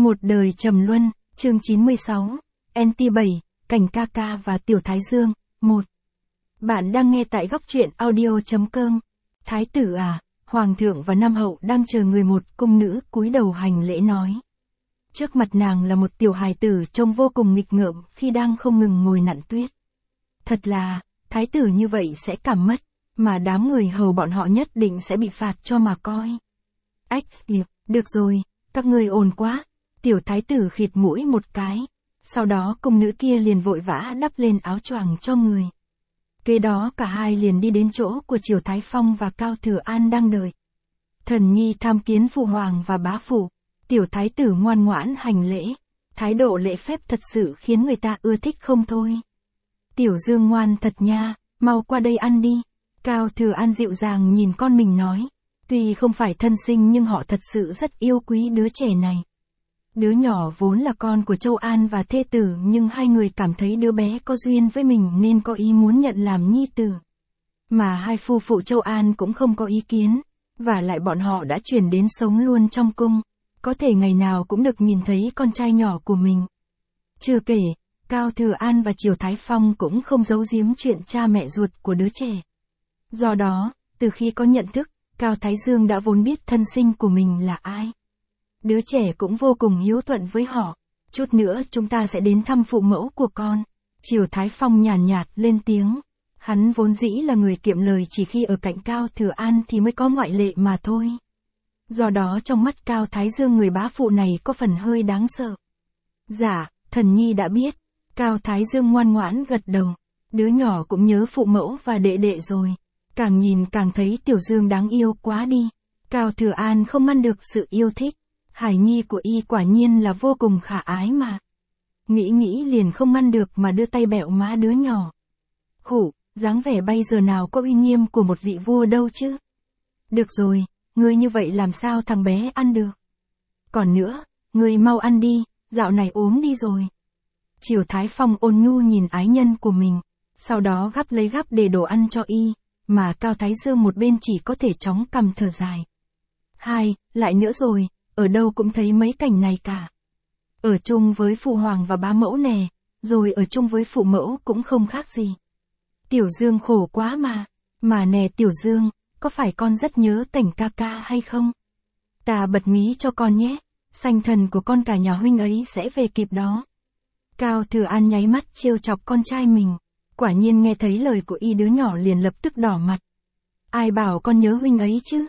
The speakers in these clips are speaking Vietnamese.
Một đời trầm luân, chương 96, NT7, Cảnh ca ca và Tiểu Thái Dương, 1. Bạn đang nghe tại góc truyện audio.com. Thái tử à, Hoàng thượng và Nam hậu đang chờ người, một cung nữ cúi đầu hành lễ nói. Trước mặt nàng là một tiểu hài tử trông vô cùng nghịch ngợm khi đang không ngừng ngồi nặn tuyết. Thật là, thái tử như vậy sẽ cảm mất, mà đám người hầu bọn họ nhất định sẽ bị phạt cho mà coi. Ách, được rồi, các ngươi ồn quá. Tiểu thái tử khịt mũi một cái. Sau đó cung nữ kia liền vội vã đắp lên áo choàng cho người. Kế đó cả hai liền đi đến chỗ của Triều Thái Phong và Cao Thừa An đang đợi. Thần nhi tham kiến phụ hoàng và bá phụ. Tiểu thái tử ngoan ngoãn hành lễ. Thái độ lễ phép thật sự khiến người ta ưa thích không thôi. Tiểu Dương ngoan thật nha, mau qua đây ăn đi. Cao Thừa An dịu dàng nhìn con mình nói. Tuy không phải thân sinh nhưng họ thật sự rất yêu quý đứa trẻ này. Đứa nhỏ vốn là con của Châu An và thê tử, nhưng hai người cảm thấy đứa bé có duyên với mình nên có ý muốn nhận làm nhi tử. Mà hai phu phụ Châu An cũng không có ý kiến, và lại bọn họ đã chuyển đến sống luôn trong cung, có thể ngày nào cũng được nhìn thấy con trai nhỏ của mình. Chưa kể, Cao Thừa An và Triều Thái Phong cũng không giấu giếm chuyện cha mẹ ruột của đứa trẻ. Do đó, từ khi có nhận thức, Cao Thái Dương đã vốn biết thân sinh của mình là ai. Đứa trẻ cũng vô cùng hiếu thuận với họ. Chút nữa chúng ta sẽ đến thăm phụ mẫu của con. Triều Thái Phong nhàn nhạt lên tiếng. Hắn vốn dĩ là người kiệm lời, chỉ khi ở cạnh Cao Thừa An thì mới có ngoại lệ mà thôi. Do đó trong mắt Cao Thái Dương, người bá phụ này có phần hơi đáng sợ. Dạ, thần nhi đã biết. Cao Thái Dương ngoan ngoãn gật đầu. Đứa nhỏ cũng nhớ phụ mẫu và đệ đệ rồi. Càng nhìn càng thấy Tiểu Dương đáng yêu quá đi. Cao Thừa An không ngăn được sự yêu thích. Hải nhi của y quả nhiên là vô cùng khả ái mà. Nghĩ liền không ngăn được mà đưa tay bẹo má đứa nhỏ. Khủ, dáng vẻ bây giờ nào có uy nghiêm của một vị vua đâu chứ. Được rồi, ngươi như vậy làm sao thằng bé ăn được. Còn nữa, ngươi mau ăn đi, dạo này ốm đi rồi. Triều Thái Phong ôn nhu nhìn ái nhân của mình, sau đó gắp lấy gắp để đồ ăn cho y, mà Cao Thái Dương một bên chỉ có thể chóng cằm thở dài. Lại nữa rồi. Ở đâu cũng thấy mấy cảnh này cả. Ở chung với phụ hoàng và bá mẫu nè, rồi ở chung với phụ mẫu cũng không khác gì. Tiểu Dương khổ quá mà. Mà nè Tiểu Dương, có phải con rất nhớ Cảnh ca ca hay không? Ta bật mí cho con nhé, sanh thần của con cả nhà huynh ấy sẽ về kịp đó. Cao Thừa An nháy mắt trêu chọc con trai mình. Quả nhiên nghe thấy lời của y, đứa nhỏ liền lập tức đỏ mặt. Ai bảo con nhớ huynh ấy chứ?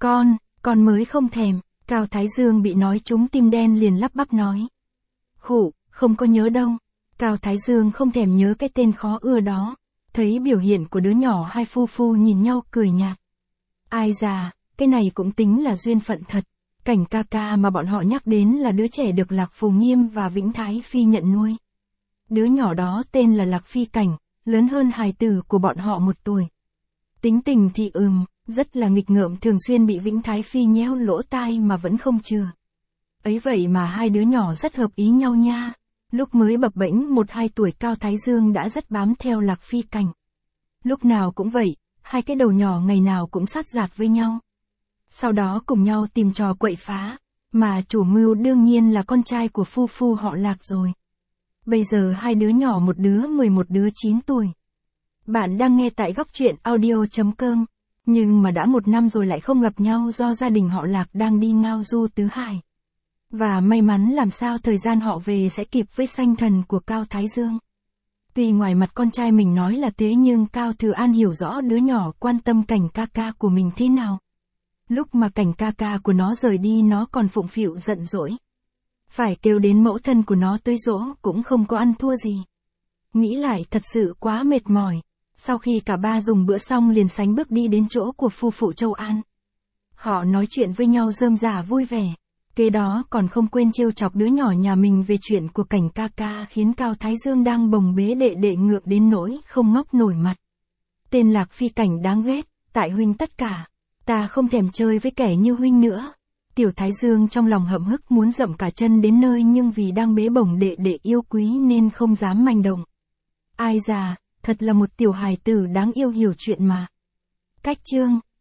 Con mới không thèm. Cao Thái Dương bị nói trúng tim đen liền lắp bắp nói. Khủ, không có nhớ đâu. Cao Thái Dương không thèm nhớ cái tên khó ưa đó. Thấy biểu hiện của đứa nhỏ, hai phu phu nhìn nhau cười nhạt. Ai già, cái này cũng tính là duyên phận thật. Cảnh ca ca mà bọn họ nhắc đến là đứa trẻ được Lạc Phù Nghiêm và Vĩnh Thái Phi nhận nuôi. Đứa nhỏ đó tên là Lạc Phi Cảnh, lớn hơn hài tử của bọn họ 1 tuổi. Tính tình thì rất là nghịch ngợm, thường xuyên bị Vĩnh Thái Phi nhéo lỗ tai mà vẫn không chừa. Ấy vậy mà hai đứa nhỏ rất hợp ý nhau nha. Lúc mới bập bễnh 1-2 tuổi, Cao Thái Dương đã rất bám theo Lạc Phi Cảnh. Lúc nào cũng vậy, hai cái đầu nhỏ ngày nào cũng sát giạt với nhau. Sau đó cùng nhau tìm trò quậy phá, mà chủ mưu đương nhiên là con trai của phu phu họ Lạc rồi. Bây giờ hai đứa nhỏ, một đứa 10, một đứa 9 tuổi. Bạn đang nghe tại góc truyện audio.com. Nhưng mà đã 1 năm rồi lại không gặp nhau do gia đình họ Lạc đang đi ngao du tứ hải. Và may mắn làm sao thời gian họ về sẽ kịp với sanh thần của Cao Thái Dương. Tuy ngoài mặt con trai mình nói là thế nhưng Cao Thừa An hiểu rõ đứa nhỏ quan tâm Cảnh ca ca của mình thế nào. Lúc mà Cảnh ca ca của nó rời đi nó còn phụng phịu giận dỗi. Phải kêu đến mẫu thân của nó tới dỗ cũng không có ăn thua gì. Nghĩ lại thật sự quá mệt mỏi. Sau khi cả ba dùng bữa xong liền sánh bước đi đến chỗ của phu phụ Châu An. Họ nói chuyện với nhau rơm rả vui vẻ. Kế đó còn không quên trêu chọc đứa nhỏ nhà mình về chuyện của Cảnh ca ca, khiến Cao Thái Dương đang bồng bế đệ đệ ngượng đến nỗi không ngóc nổi mặt. Tên Lạc Phi Cảnh đáng ghét, tại huynh tất cả. Ta không thèm chơi với kẻ như huynh nữa. Tiểu Thái Dương trong lòng hậm hức muốn dậm cả chân đến nơi, nhưng vì đang bế bổng đệ đệ yêu quý nên không dám manh động. Ai già, thật là một tiểu hài tử đáng yêu hiểu chuyện mà. Cách chương